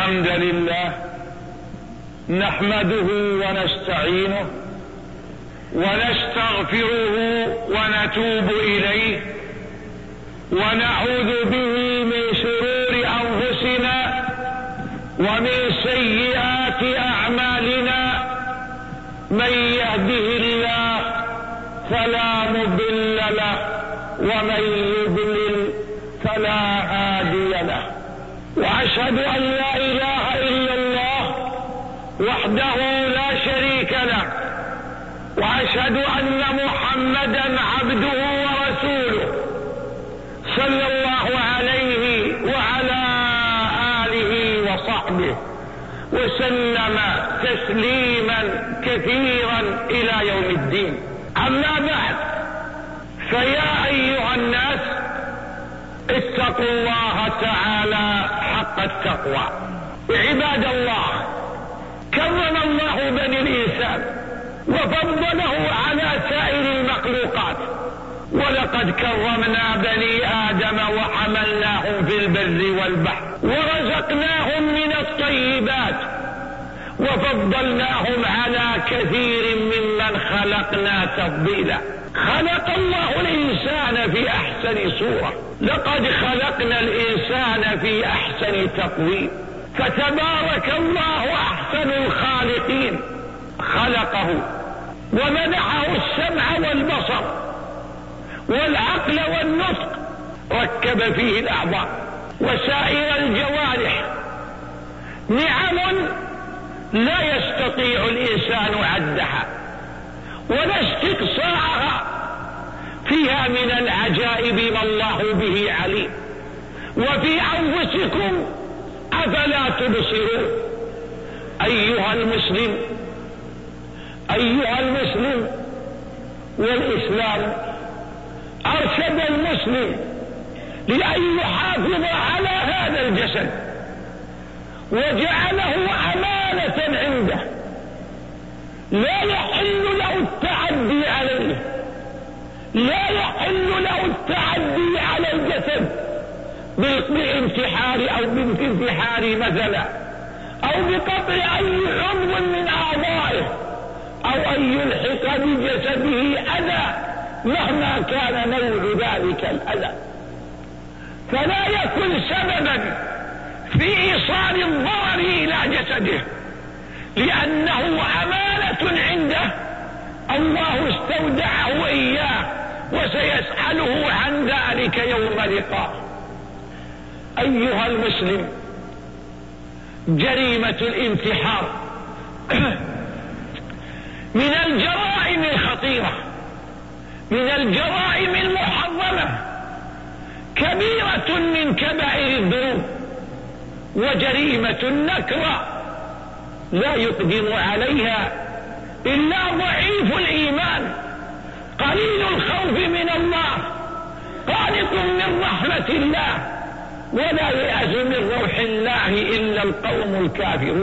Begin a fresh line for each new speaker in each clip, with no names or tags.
الحمد لله نحمده ونستعينه ونستغفره ونتوب إليه ونعوذ به من شرور أنفسنا ومن سيئات أعمالنا. من يهده الله فلا مضل له ومن يضلل فلا هادي له. وأشهد أن لا إله إلا الله وحده لا شريك له، وأشهد أن محمدا عبده ورسوله صلى الله عليه وعلى آله وصحبه وسلم تسليما كثيرا إلى يوم الدين. أما بعد، فيا أيها الناس اتقوا الله تعالى حق التقوى. عباد الله، كرم الله بني الإنسان وفضله على سائر المخلوقات، ولقد كرمنا بني آدم وحملناهم في البر والبحر ورزقناهم من الطيبات وفضلناهم على كثير ممن خلقنا تفضيلا. خلق الله الإنسان في أحسن صورة، لقد خلقنا الإنسان في أحسن تقويم، فتبارك الله أحسن الخالقين. خلقه ومنحه السمع والبصر والعقل والنطق، ركب فيه الأعضاء وسائر الجوارح، نعم لا يستطيع الإنسان عدها ولا استقصاءها. فيها من العجائب ما الله به عليم. وفي أنفسكم أفلا تبصرون. أيها المسلم، والإسلام أرشد المسلم لأن يحافظ على هذا الجسد وجعله أمانة عنده، لا يحل له التعدي عليه، لا يحل له التعدي على الجسد بالانتحار أو بالانتحار مثلا، أو بقطع أي عضو من أعضائه، أو أن يلحق بجسده أذى مهما كان نوع ذلك الأذى، فلا يكن سببا في إيصال الضرر إلى جسده، لأنه أمانة عنده الله استودعه إياه وسيسأله عن ذلك يوم لقاء. أيها المسلم، جريمة الانتحار من الجرائم الخطيرة، من الجرائم المحرمة، كبيرة من كبائر الذنوب، وجريمة نكرة لا يقدم عليها إلا ضعيف الإيمان قليل الخوف من الله، قانط من رحمة الله، ولا يأس من روح الله إلا القوم الكافرون.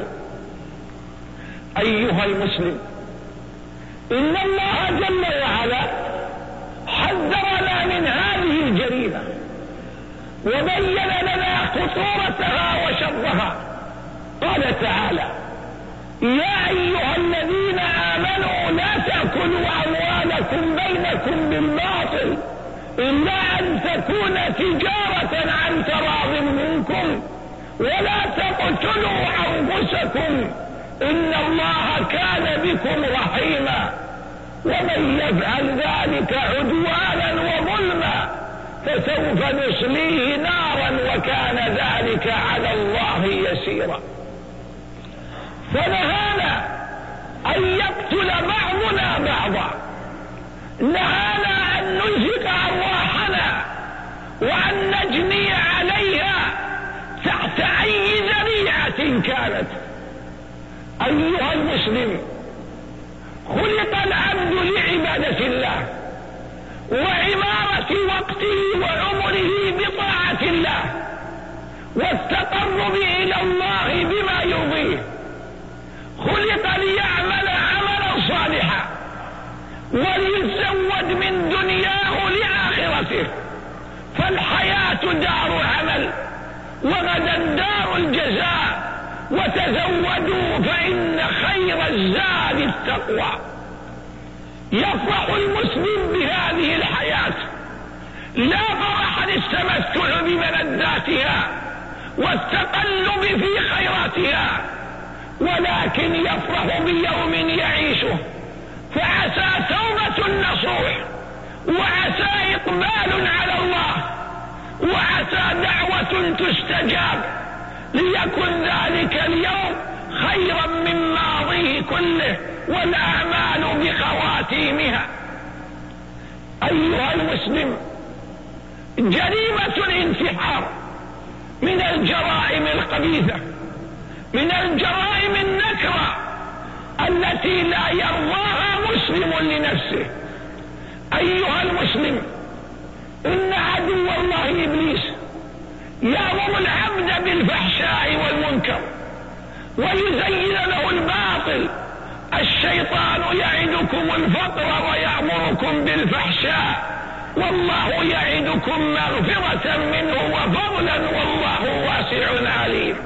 أيها المسلم، إن الله جل وعلا حذرنا من هذه الجريمة وبين لنا خطورتها وشرها. قال تعالى: يا أيها الذين آمنوا لا تأكلوا أموالكم بينكم بالباطل إلا أن تكون تجارة عن تراض منكم ولا تقتلوا أنفسكم إن الله كان بكم رحيما ومن يفعل ذلك عدوانا وظلما فسوف نصليه نارا وكان ذلك على الله يسيرا. فنهانا أن يقتل بعضنا بعضا، نهانا أن نزهق أرواحنا وأن نجني عليها تحت أي ذريعة كانت. أيها المسلم، خلق العبد لعبادة الله وعمارة وقته وعمره بطاعة الله والتقرب إلى الله بما يرضيه. خلق ليعمل عملا صالحا وليتزود من دنياه لآخرته، فالحياة دار عمل وغدا دار الجزاء، خير الزاد التقوى. يفرح المسلم بهذه الحياة لا فرحا التمتع بملذاتها والتقلب في خيراتها، ولكن يفرح بيوم يعيشه، فعسى توبة نصوح، وعسى إقبال على الله، وعسى دعوة تستجاب، ليكن ذلك اليوم خيرا من ماضيه كله والأعمال بخواتيمها. أيها المسلم، جريمة الانتحار من الجرائم الخبيثة، من الجرائم النكرة التي لا يرضاها مسلم لنفسه. أيها المسلم، إن عدو الله إبليس يأمر العبد بالفحشاء والمنكر ويزين له الباطل. الشيطان يعدكم الفقر ويأمركم بالفحشاء، والله يعدكم مغفرة منه وفضلا والله واسع عليم.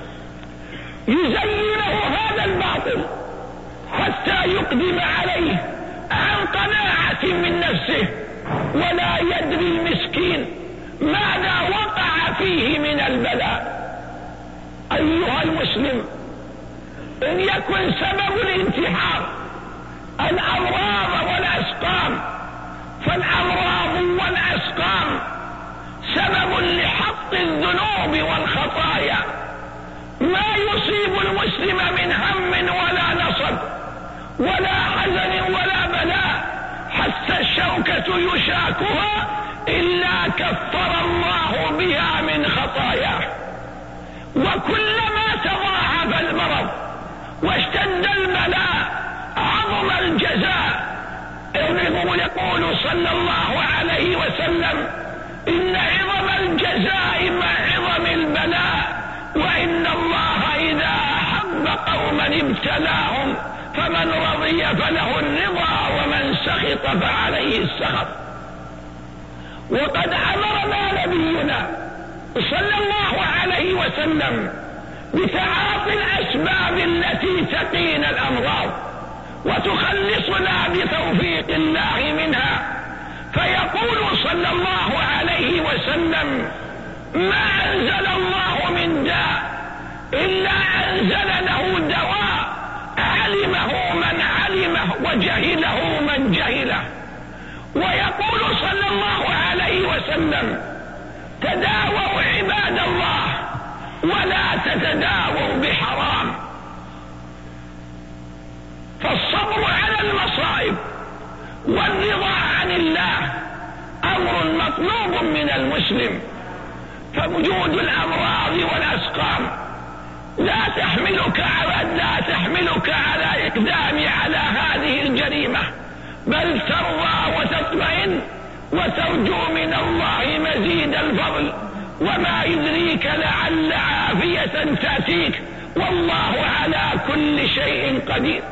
يزين له هذا الباطل حتى يقدم عليه عن قناعة من نفسه، ولا يدري المسكين ماذا وقع فيه من البلاء. أيها المسلم، إن يكن سبب الانتحار الأمراض والأسقام، فالأمراض والأسقام سبب لحط الذنوب والخطايا. ما يصيب المسلم من هم ولا نصب ولا حزن ولا بلاء حتى الشوكة يشاكها إلا كفر الله بها من خطاياه. وكلما تضاعف المرض واشتد البلاء عظم الجزاء. يقول صلى الله عليه وسلم: إن عظم الجزاء مع عظم البلاء، وإن الله إذا أحب قوما ابتلاهم، فمن رضي فله الرضا ومن سخط فعليه السخط. وقد أمرنا نبينا صلى الله عليه وسلم بتعاطي الأسباب التي تقينا الأمراض وتخلصنا بتوفيق الله منها، فيقول صلى الله عليه وسلم: ما أنزل الله من داء إلا أنزل له دواء علمه من علمه وجهله من جهله. ويقول صلى الله عليه وسلم: تداووا عباد الله ولا تتداووا بحرام. فالصبر على المصائب والرضا عن الله أمر مطلوب من المسلم. فوجود الأمراض والأسقام لا تحملك على إقدام على هذه الجريمة، بل ترضى وتطمئن وترجو من الله مزيد الفضل. وما يدريك لعل عافية تأتيك، والله على كل شيء قدير.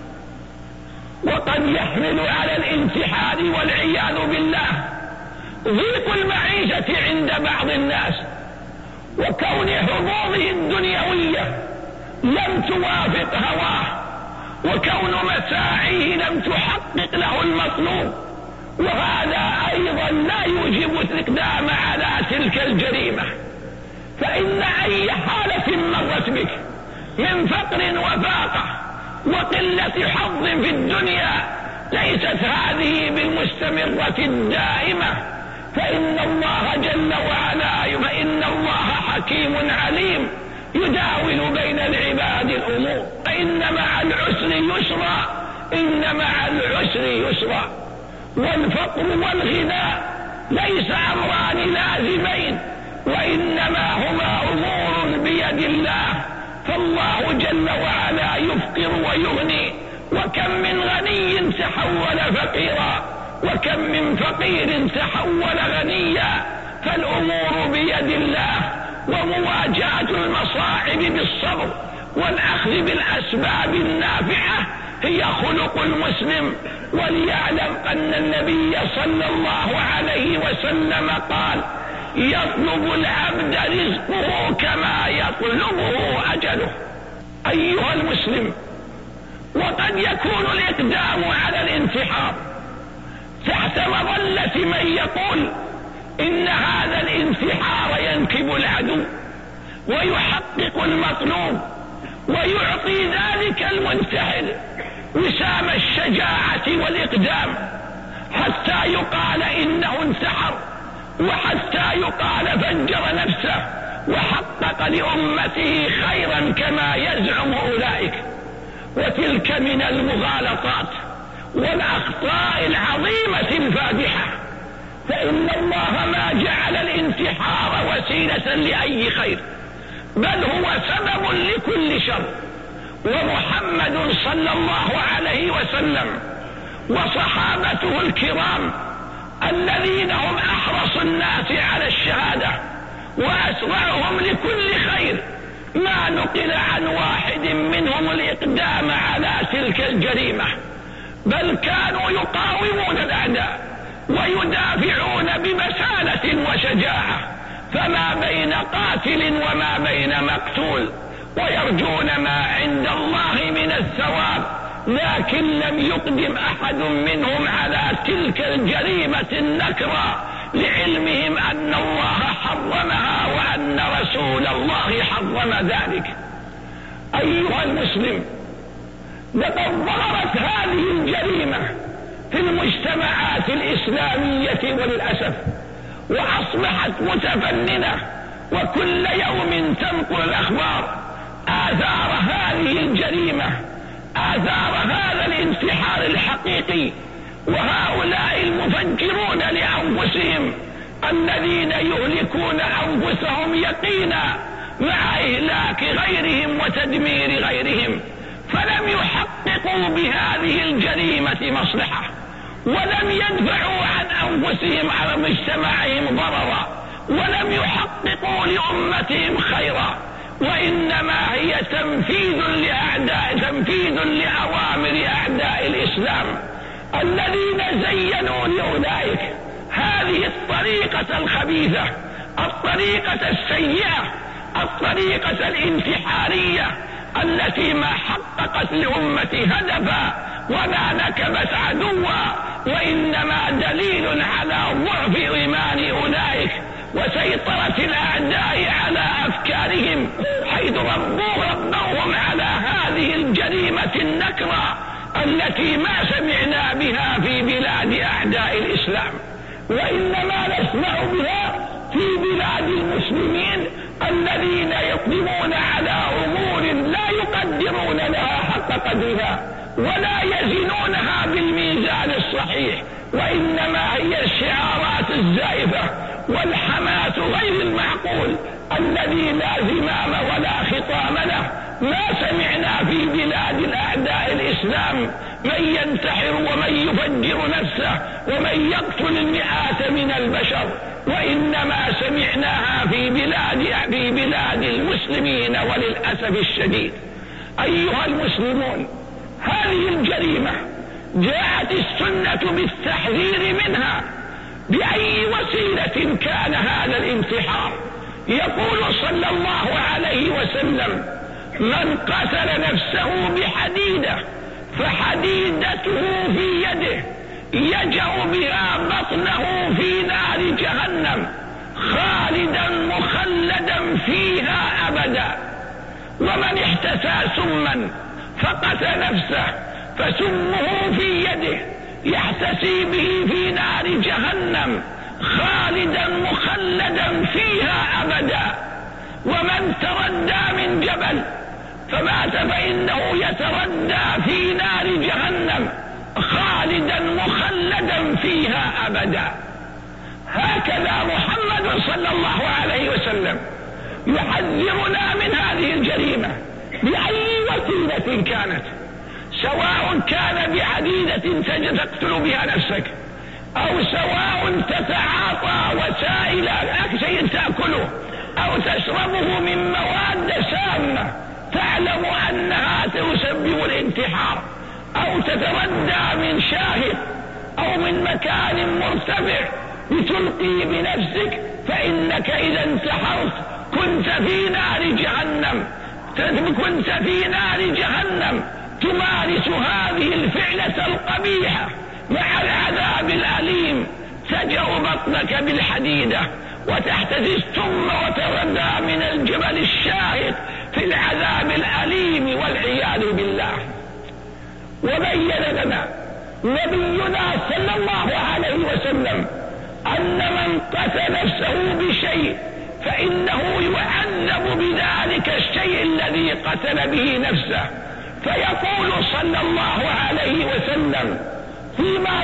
وقد يحمل على الانتحار والعياذ بالله ضيق المعيشة عند بعض الناس، وكون حظوظه الدنيوية لم توافق هواه، وكون متاعه لم تحقق له المطلوب، وهذا أيضا لا يوجب الاقدام على تلك الجريمة. فإن أي حالة مرت بك من فقر وفاقة وقلة حظ في الدنيا ليست هذه بالمستمرة الدائمة، فإن الله جل وعلا فإن الله حكيم عليم يداول بين العباد الأمور. فإن مع العسر يسرا، إن مع العسر يسرا. والفقر والغنى ليس أمران لازمين، وإنما هما أمور بيد الله. فالله جل وعلا يفقر ويغني، وكم من غني تحول فقيرا، وكم من فقير تحول غنيا. فالأمور بيد الله، ومواجهة المصاعب بالصبر والأخذ بالأسباب النافعة هي خلق المسلم. وليعلم أن النبي صلى الله عليه وسلم قال: يطلب العبد رزقه كما يطلبه أجله. أيها المسلم، وقد يكون الإقدام على الانتحار تحت مظلة من يقول إن هذا الانتحار ينكب العدو ويحقق المطلوب ويعطي ذلك المنتحر وسام الشجاعة والإقدام حتى يقال إنه انتحر، وحتى يقال فجر نفسه وحقق لأمته خيرا كما يزعم أولئك. وتلك من المغالطات والأخطاء العظيمة الفادحة، فإن الله ما جعل الانتحار وسيلة لأي خير، بل هو سبب لكل شر. ومحمد صلى الله عليه وسلم وصحابته الكرام الذين هم أحرص الناس على الشهادة وأسرعهم لكل خير، ما نقل عن واحد منهم الإقدام على تلك الجريمة، بل كانوا يقاومون الأعداء ويدافعون ببسالة وشجاعة، فما بين قاتل وما بين مقتول، ويرجون ما عند الله من الثواب، لكن لم يقدم أحد منهم على تلك الجريمة النكرة لعلمهم أن الله حرمها وأن رسول الله حرم ذلك. أيها المسلم، لقد ظهرت هذه الجريمة في المجتمعات الإسلامية وللأسف، وأصبحت متفننة، وكل يوم تنقل الأخبار آثار هذه الجريمة، آثار هذا الانتحار الحقيقي، وهؤلاء المفجرون لأنفسهم الذين يهلكون أنفسهم يقينا مع إهلاك غيرهم وتدمير غيرهم، فلم يحققوا بهذه الجريمة مصلحة، ولم يدفعوا عن أنفسهم على مجتمعهم ضررا، ولم يحققوا لأمتهم خيرا، وإنما هي تنفيذ لأوامر أعداء الإسلام الذين زينوا لأولئك هذه الطريقة الخبيثة، الطريقة السيئة، الطريقة الانتحارية التي ما حققت لأمة هدفا ولا نكبت عدوا، وإنما دليل على ضعف إيمان أولئك وسيطرة الأعداء على أفكارهم، حيث ربوهم على هذه الجريمة النكرة التي ما سمعنا بها في بلاد أعداء الإسلام، وإنما نسمع بها في بلاد المسلمين الذين يقدمون على أمور لا يقدرون لها حق قدرها ولا يزنونها بالميزان الصحيح، وإنما هي الشعارات الزائفة والحماس غير المعقول الذي لا زمام ولا خطام له. ما سمعنا في بلاد الأعداء الإسلام من ينتحر ومن يفجر نفسه ومن يقتل المئات من البشر، وإنما سمعناها في بلاد المسلمين وللأسف الشديد. أيها المسلمون، هذه الجريمة جاءت السنة بالتحذير منها بأي وسيلة كان هذا الانتحار. يقول صلى الله عليه وسلم: من قتل نفسه بحديدة فحديدته في يده يجأ بها بطنه في نار جهنم خالدا مخلدا فيها أبدا. ومن احتسى سما فقتل نفسه فسمه في يده يحتسي به في نار جهنم خالدا مخلدا فيها أبدا. ومن تردى من جبل فمات فإنه يتردى في نار جهنم خالدا مخلدا فيها أبدا. هكذا محمد صلى الله عليه وسلم يحذرنا من هذه الجريمة بأي وسيلة كانت، سواء كان بحديدة تقتل بها نفسك، أو سواء تتعاطى وسائل شيء تأكله أو تشربه من مواد سامة تعلم أنها تسبب الانتحار، أو تتردى من شاهق أو من مكان مرتفع لتلقي بنفسك، فإنك إذا انتحرت كنت في نار جهنم تمارس هذه الفعلة القبيحة مع العذاب الأليم، تجأ بطنك بالحديدة وتحتسي ثم وتردى من الجبل الشاهق في العذاب الأليم والعياذ بالله. وبين لنا نبينا صلى الله عليه وسلم أن من قتل نفسه بشيء فإنه يعذب بذلك الشيء الذي قتل به نفسه. فيقول صلى الله عليه وسلم فيما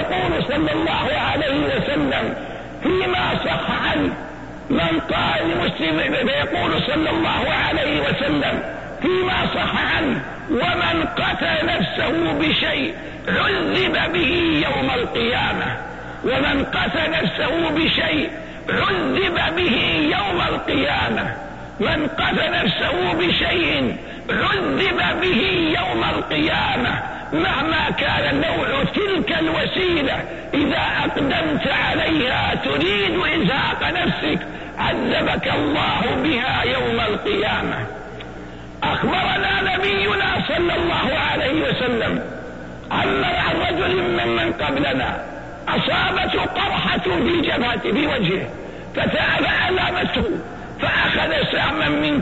صح عنه من قال لمسلم، فيقول صلى الله عليه وسلم فيما صح عنه: ومن قتل نفسه بشيء عذب به يوم القيامة. ومن قتل نفسه بشيء عذب به يوم القيامة. من قتل نفسه بشيء عذب به يوم القيامة، مهما كان نوع تلك الوسيلة. إذا أقدمت عليها تريد إزهاق نفسك عذبك الله بها يوم القيامة. أخبرنا نبينا صلى الله عليه وسلم عن رجل ممن قبلنا أصابته قرحة في جبهته في وجهه فألمته، فأخذ سهما من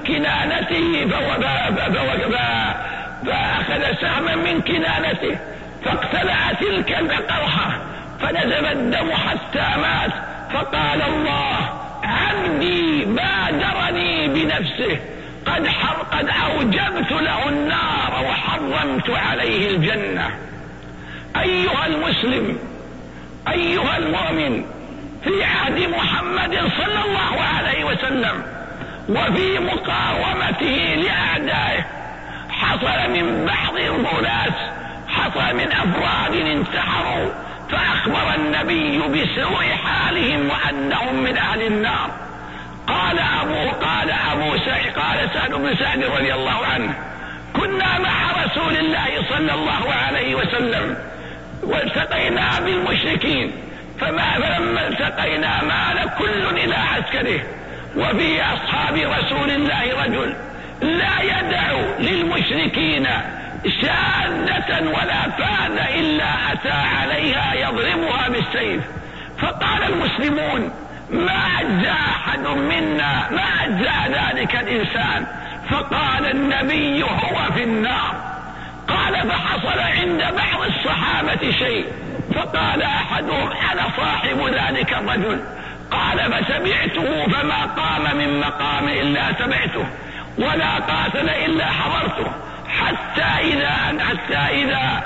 كنانته فاقتلع تلك القرحة فنزل الدم حتى مات. فقال الله: عبدي بادرني بنفسه، قد أوجبت له النار وحرمت عليه الجنة. أيها المسلم، أيها المؤمن، في عهد محمد صلى الله عليه وسلم وفي مقاومته لأعدائه حصل من بعض الغلاة، حصل من أفراد انتحروا، فأخبر النبي بسوء حالهم وأنهم من أهل النار. قال سعد بن سعد رضي الله عنه: كنا مع رسول الله صلى الله عليه وسلم والتقينا بالمشركين، فلما التقينا مال كل إلى عسكره، وفي أصحاب رسول الله رجل لا يدع للمشركين شاذة ولا فاذة إلا أتى عليها يضربها بالسيف. فقال المسلمون: ما أجزى أحد منا، ما أجزى ذلك الإنسان. فقال النبي: هو في النار. قال: فحصل عند بعض الصحابة شيء، فقال أحدهم: أنا صاحب ذلك الرجل. قال: فسمعته، فما قام من مقام إلا سمعته، ولا قاتل إلا حضرته، حتى إذا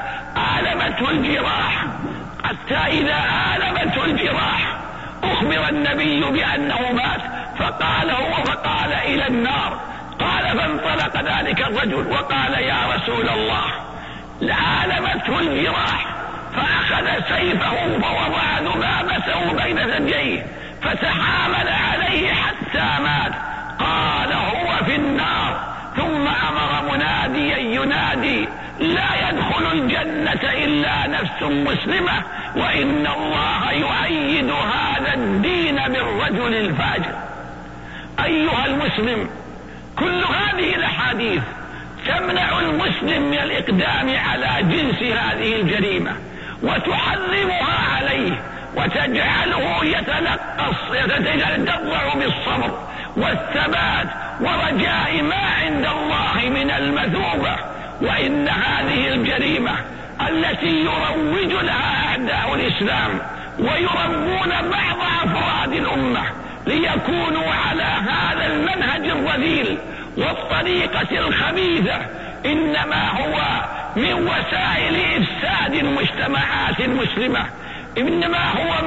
آلمته الجراح أخبر النبي بأنه مات، فقال إلى النار. قال: فانطلق ذلك الرجل وقال: يا رسول الله، آلمته الجراح، فأخذ سيفه فوضع ذبابته بين ثدييه فتحامل عليه حتى مات. قال: هو في النار. ثم أمر مناديا ينادي: لا يدخل الجنة إلا نفس مسلمة، وإن الله يؤيد هذا الدين بالرجل الفاجر. أيها المسلم، كل هذه الأحاديث تمنع المسلم من الإقدام على جنس هذه الجريمة وتحرمها عليه، وتجعله يتدرع بالصبر والثبات ورجاء ما عند الله من المثوبة. وإن هذه الجريمة التي يروج لها أعداء الإسلام ويربون بعض أفراد الأمة ليكونوا على هذا المنهج الرذيل والطريقة الخبيثة، إنما هو من وسائل إفساد المجتمعات المسلمة، إنما هو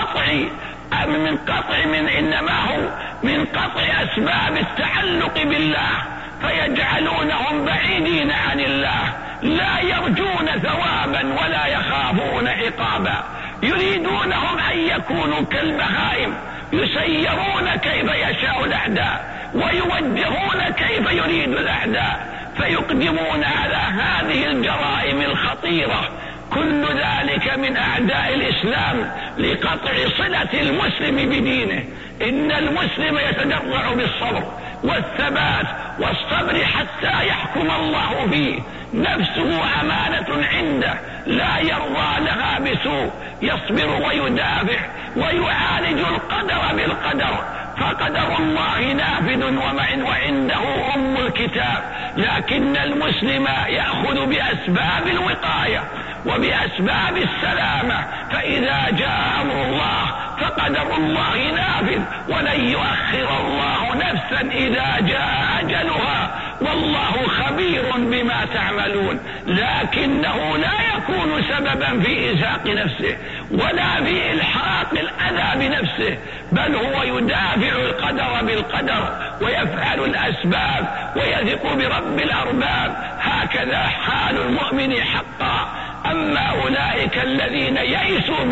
من قطع أسباب التعلق بالله، فيجعلونهم بعيدين عن الله، لا يرجون ثوابا ولا يخافون عقابا، يريدونهم أن يكونوا كالبهائم، يسيرون كيف يشاء الأعداء ويوجهون كيف يريد الأعداء، فيقدمون على هذه الجرائم الخطيرة. كل ذلك من أعداء الإسلام لقطع صلة المسلم بدينه. إن المسلم يتدرع بالصبر والثبات والصبر حتى يحكم الله فيه. نفسه أمانة عنده لا يرضى لها بسوء، يصبر ويدافع ويعالج القدر بالقدر، فقدر الله نافذ وعنده أم الكتاب. لكن المسلم يأخذ بأسباب الوقاية وبأسباب السلامة، فإذا جاء أمر الله فقدر الله نافذ، ولن يؤخر الله نفسا إذا جاء أجلها، والله خبير بما تعملون. لكنه لا يكون سببا في إزهاق نفسه ولا في إلحاق الأذى بنفسه، بل هو يدافع القدر بالقدر ويفعل الأسباب ويثق برب الأرباب. هكذا حال المؤمن حقا. أما أولئك الذين يئسوا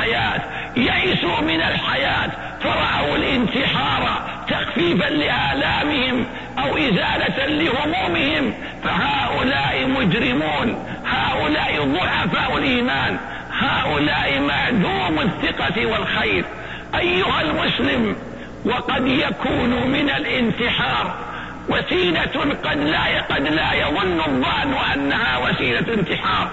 من الحياة فرأوا الانتحار تخفيفا لآلامهم أو إزالة لهمومهم، فهؤلاء مجرمون، هؤلاء ضعفاء الإيمان، هؤلاء معدوم الثقة والخير. أيها المسلم، وقد يكون من الانتحار وسيلة قد لا يظن الظان أنها وسيلة انتحار.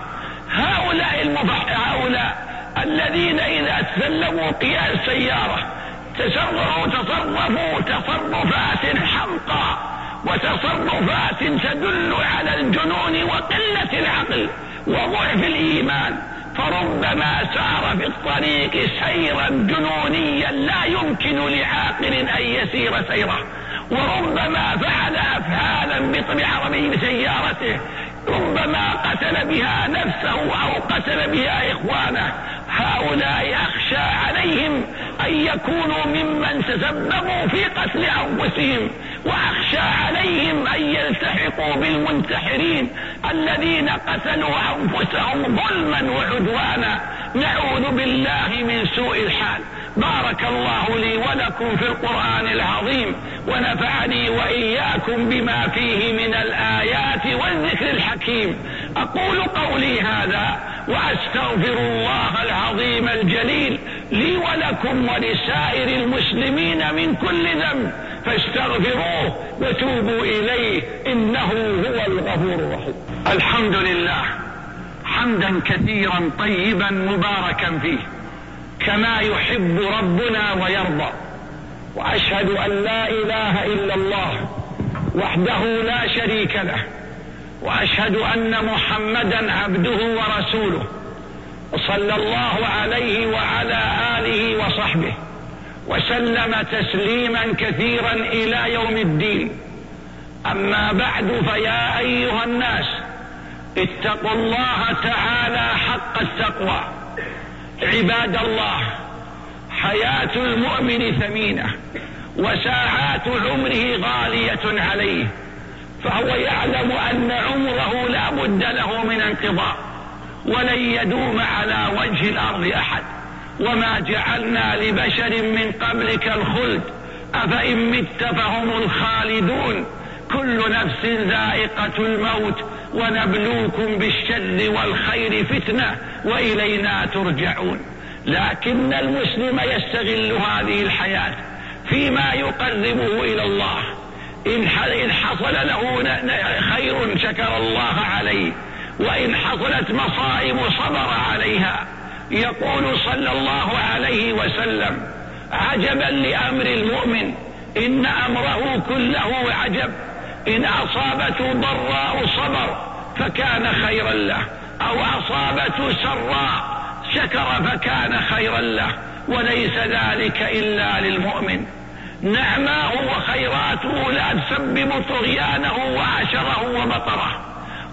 هؤلاء الذين إذا تسلموا قيادة السيارة تصرفوا تصرفات حمقى وتصرفات تدل على الجنون وقلة العقل وضعف الإيمان، فربما سار في الطريق سيرا جنونيا لا يمكن لعاقل أن يسير سيره، وربما فعل أفعالا بسيارته ربما قتل بها نفسه أو قتل بها إخوانه. هؤلاء أخشى عليهم أن يكونوا ممن تسببوا في قتل أنفسهم، وأخشى عليهم أن يلتحقوا بالمنتحرين الذين قتلوا أنفسهم ظلما وعدوانا. نعوذ بالله من سوء الحال. بارك الله لي ولكم في القرآن العظيم، ونفعني وإياكم بما فيه من الآيات والذكر الحكيم. أقول قولي هذا وأستغفر الله العظيم الجليل لي ولكم ولسائر المسلمين من كل ذنب، فاستغفروه وتوبوا إليه إنه هو الغفور الرحيم. الحمد لله حمدا كثيرا طيبا مباركا فيه كما يحب ربنا ويرضى، وأشهد أن لا إله إلا الله وحده لا شريك له، وأشهد أن محمدا عبده ورسوله، صلى الله عليه وعلى آله وصحبه وسلم تسليما كثيرا إلى يوم الدين. أما بعد، فيا أيها الناس اتقوا الله تعالى حق التقوى. عباد الله، حياة المؤمن ثمينة وساعات عمره غالية عليه، فهو يعلم أن عمره لا بد له من انقضاء ولن يدوم على وجه الأرض أحد، وما جعلنا لبشر من قبلك الخلد أفإن مت فهم الخالدون، كل نفس ذائقة الموت ونبلوكم بالشر والخير فتنة وإلينا ترجعون. لكن المسلم يستغل هذه الحياة فيما يقربه إلى الله. إن حصل له خير شكر الله عليه، وإن حصلت مصائب صبر عليها. يقول صلى الله عليه وسلم: عجبا لأمر المؤمن إن أمره كله عجب، إن أصابته ضراء صبر فكان خيرا له، أو أصابته سراء شكر فكان خيرا له، وليس ذلك إلا للمؤمن. نعماه وخيراته لا تسبب طغيانه وعشره ومطره،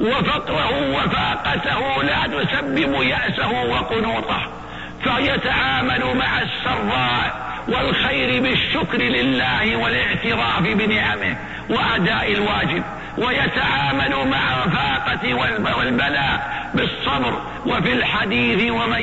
وفقره وفاقته لا تسبب يأسه وقنوطه، فيتعامل مع السراء والخير بالشكر لله والاعتراف بنعمه وأداء الواجب، ويتعامل مع الفاقة والبلاء بالصبر. وفي الحديث: ومن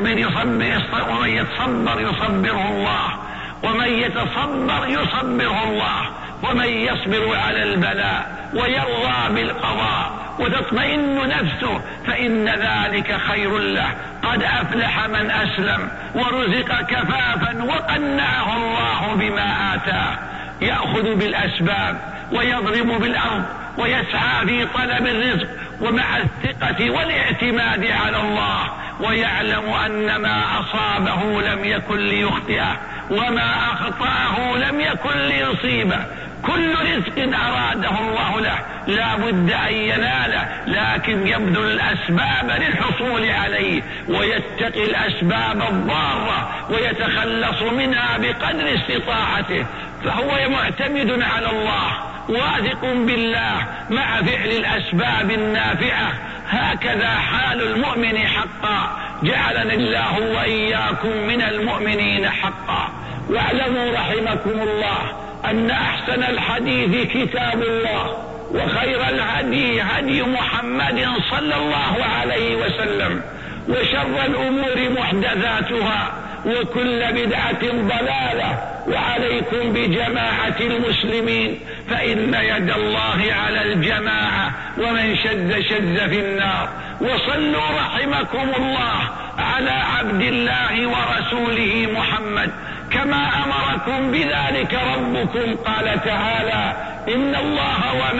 يتصبر يصبره الله، ومن يتصبر يصبره الله، ومن يصبر على البلاء ويرضى بالقضاء وتطمئن نفسه فإن ذلك خير له. قد أفلح من أسلم ورزق كفافا وقنعه الله بما آتاه. يأخذ بالأسباب ويضرب بالأرض ويسعى في طلب الرزق ومع الثقة والاعتماد على الله، ويعلم أن ما أصابه لم يكن ليخطئه وما أخطأه لم يكن ليصيبه. كل رزق أراده الله له لا بد أن يناله، لكن يبذل الأسباب للحصول عليه ويتقي الأسباب الضارة ويتخلص منها بقدر استطاعته، فهو معتمد على الله واثق بالله مع فعل الأسباب النافعة. هكذا حال المؤمن حقا، جعلنا الله وإياكم من المؤمنين حقا. واعلموا رحمكم الله أن أحسن الحديث كتاب الله، وخير الهدي هدي محمد صلى الله عليه وسلم، وشر الأمور محدثاتها، وكل بدعة ضلالة. وعليكم بجماعة المسلمين، فإن يد الله على الجماعة، ومن شد شد في النار. وصلوا رحمكم الله على عبد الله ورسوله محمد كما أمركم بذلك ربكم. قال تعالى: إن الله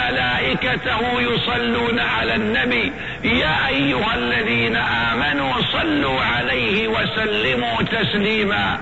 وملائكته يصلون على النبي يا أيها الذين آمنوا صلوا عليه وسلموا تسليما.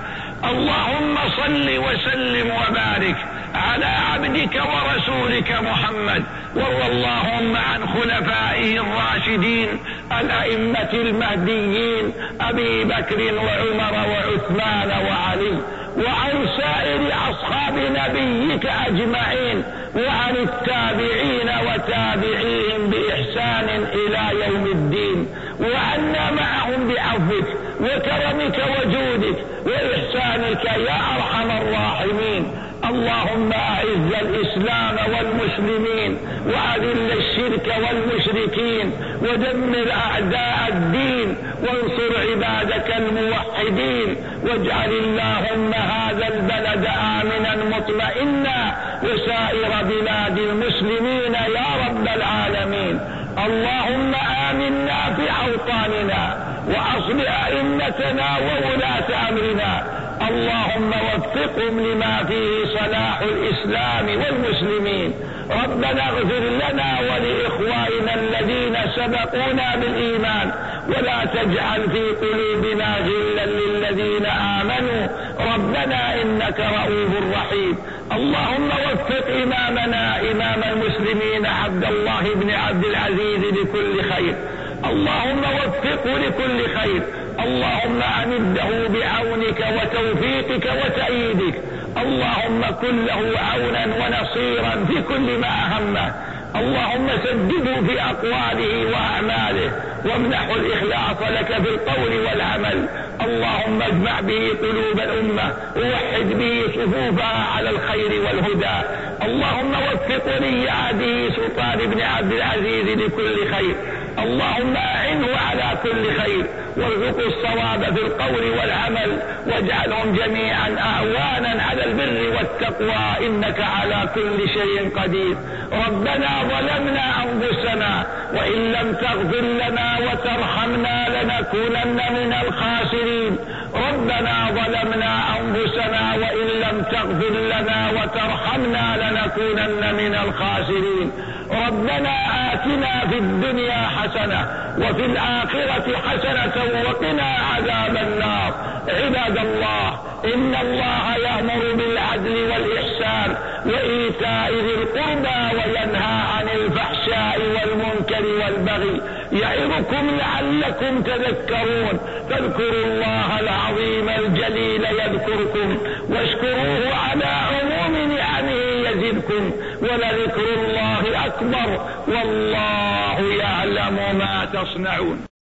اللهم صل وسلم وبارك على عبدك ورسولك محمد، وارض اللهم عن خلفائه الراشدين الأئمة المهديين أبي بكر وعمر وعثمان وعلي، وعن سائر أصحاب نبيك أجمعين، وعن التابعين وتابعيهم بإحسان إلى يوم الدين، وعنا معهم بعفوك وكرمك وجودك وإحسانك يا أرحم الراحمين. اللهم أعز الإسلام والمسلمين، وأذل الشرك والمشركين، ودمر أعداء الدين، وانصر عبادك الموحدين، واجعل اللهم هذا البلد آمنا مطمئنا، وسائر بلاد المسلمين يا رب العالمين. اللهم آمنا في أوطاننا، وأصلح أئمتنا وولاة أمرنا. اللهم وفقهم لما فيه صلاح الإسلام والمسلمين. ربنا اغفر لنا ولإخواننا الذين سبقونا بالإيمان، ولا تجعل في قلوبنا غلا للذين آمنوا ربنا إنك رؤوف رحيم. اللهم وفق إمامنا إمام المسلمين عبد الله بن عبد العزيز لكل خير، اللهم وفقه لكل خير. اللهم أمده بعونك وتوفيقك وتأييدك. اللهم كن له عونا ونصيرا في كل ما أهمه. اللهم سدده في أقواله وأعماله، وامنحه الإخلاص لك في القول والعمل. اللهم اجمع به قلوب الأمة، ووحد به صفوفها على الخير والهدى. اللهم وفق ولي عهده سلطان بن عبد العزيز لكل خير. اللهم أعنه على كل خير، وارزقه الصواب في القول والعمل، واجعلهم جميعا أعوانا على البر والتقوى إنك على كل شيء قدير. ربنا ظلمنا أنفسنا، وإن لم تغفر لنا وترحمنا لنكونن من الخاسرين. ربنا ظلمنا أنفسنا، وإن لم تغفر لنا وترحمنا لنكونن من الخاسرين. ربنا آتنا في الدنيا حسنة، وفي الآخرة حسنة، وقنا عذاب النار. عباد الله، إن الله يأمر بالعدل والإحسان وإيتاء ذي القربى، وينهى عن الفحشاء والمنكر والبغي، يعظكم لعلكم تذكرون. فاذكروا الله العظيم الجليل يذكركم، واشكروه على عموم نعمه يزدكم، ولذكر الله أكبر، والله يعلم ما تصنعون.